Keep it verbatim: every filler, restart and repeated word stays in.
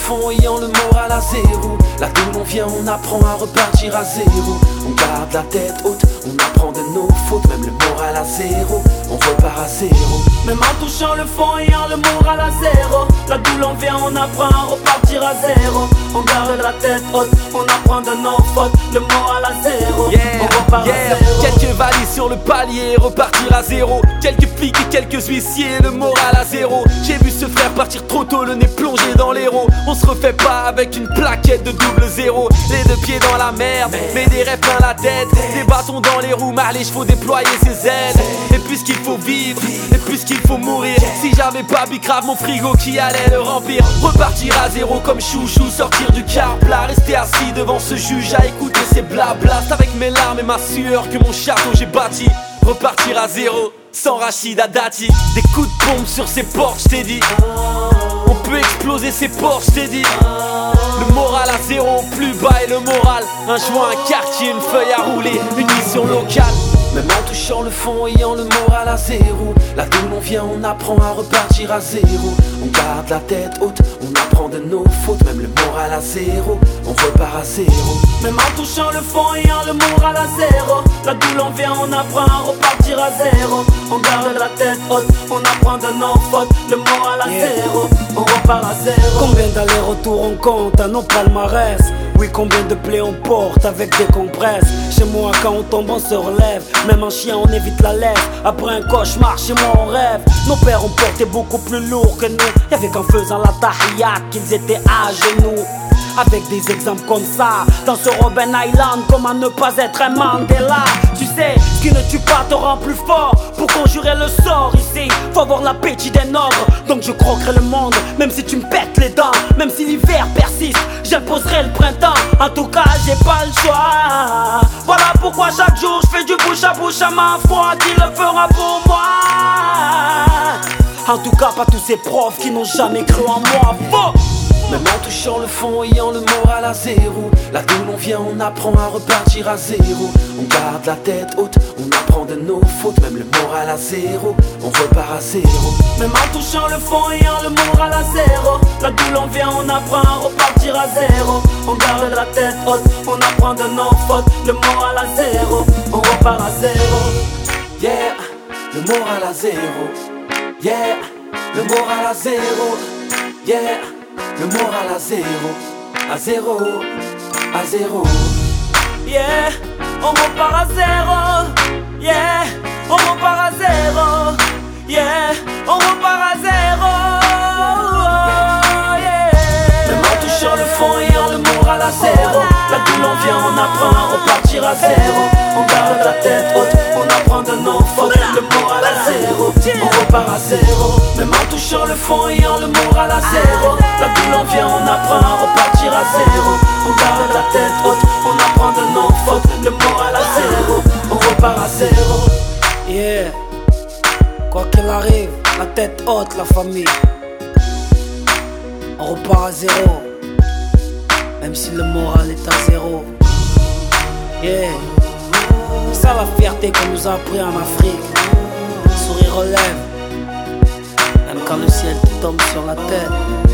fond, ayant le moral à zéro. Là d'où l'on vient, on apprend à repartir à zéro. On garde la tête haute, on apprend de nos fautes. Même le moral à zéro, on repart à zéro. Même en touchant le fond, ayant le moral à zéro. Là d'où l'on vient, on apprend à repartir à zéro. On garde la tête haute, on apprend de nos fautes. Le moral à zéro, yeah, on repart yeah. à zéro. Quelques valises sur le palier, repartir à zéro. Quelques flics et quelques huissiers, le moral à zéro. J'ai vu ce frère partir trop tôt, le nez plongé dans l'héros. On se refait pas avec une plaquette de double zéro. Les deux pieds dans la merde, mais des rêves plein la tête. Des bâtons dans les roues, mal les chevaux déployer ses ailes. Et puisqu'il faut vivre, et puisqu'il faut mourir. Si j'avais pas bicrave mon frigo qui allait le remplir. Repartir à zéro comme chouchou, sortir du car plat. Rester assis devant ce juge à écouter ses blabla. C'est avec mes larmes et ma sueur que mon château j'ai bâti. Repartir à zéro, sans Rachida Dati. Des coups de pompe sur ses portes, j't'ai dit. On peut exploser ses portes, j't'ai dit. Le moral à zéro, plus bas et le moral. Un joint, un quartier, une feuille à rouler, une mission locale. Même en touchant le fond, ayant le moral à zéro. Là d'où l'on vient, on apprend à repartir à zéro. On garde la tête haute, on apprend de nos fautes. Même le moral à zéro, on repart à zéro. Même en touchant le fond, ayant le moral à zéro. Là d'où l'on vient, on apprend à repartir à zéro. On garde la tête haute, on apprend de nos fautes. Le moral à yeah. zéro, on repart à zéro. Combien d'allers-retours on compte à nos palmarès? Oui, combien de plaies on porte avec des compresses? Chez moi, quand on tombe, on se relève. Même en chien, on évite la lèvre. Après un cauchemar, chez moi, on rêve. Nos pères ont porté beaucoup plus lourd que nous. Y'avait qu'en faisant la tahiyat qu'ils étaient à genoux. Avec des exemples comme ça, dans ce Robben Island, comment ne pas être un Mandela? Tu sais, ce qui ne tue pas te rend plus fort. Pour conjurer le sort ici, faut avoir l'appétit d'un ogre. Donc je croquerai le monde, même si tu me pètes les dents. Même si l'hiver persiste, j'imposerai le printemps. En tout cas, j'ai pas le choix. Voilà pourquoi chaque jour je fais du bouche à bouche à ma foi. Qui le fera pour moi? En tout cas, pas tous ces profs qui n'ont jamais cru en moi. Faux! Même en touchant le fond, ayant le moral à zéro. Là d'où l'on vient, on apprend à repartir à zéro. On garde la tête haute, on apprend de nos fautes. Même le moral à zéro, on repart à zéro. Même en touchant le fond, ayant le moral à zéro. Là d'où l'on vient, on apprend à repartir à zéro. On garde la tête haute, on apprend de nos fautes. Le moral à zéro, on repart à zéro. Yeah, le moral à zéro. Yeah, le moral à zéro. Yeah, le moral à zéro, à zéro, à zéro. Yeah, on repart à zéro. Yeah, on repart à zéro. Yeah, on repart à zéro. Yeah. Même en touchant le fond, ayant le moral à zéro. Là d'où l'on vient, on apprend à repartir à zéro. On garde la tête haute, on apprend de nos fautes. Le moral à zéro, on repart à zéro. Même en touchant le fond, ayant le moral à zéro. Là d'où l'on vient, on apprend à repartir à zéro. On garde la tête haute, on apprend de nos fautes. Le moral à zéro, on repart à zéro. Yeah, quoi qu'il arrive, la tête haute, la famille. On repart à zéro, même si le moral est à zéro. Yeah, c'est ça la fierté qu'on nous a appris en Afrique. Sourire relève, même quand le ciel te tombe sur la tête.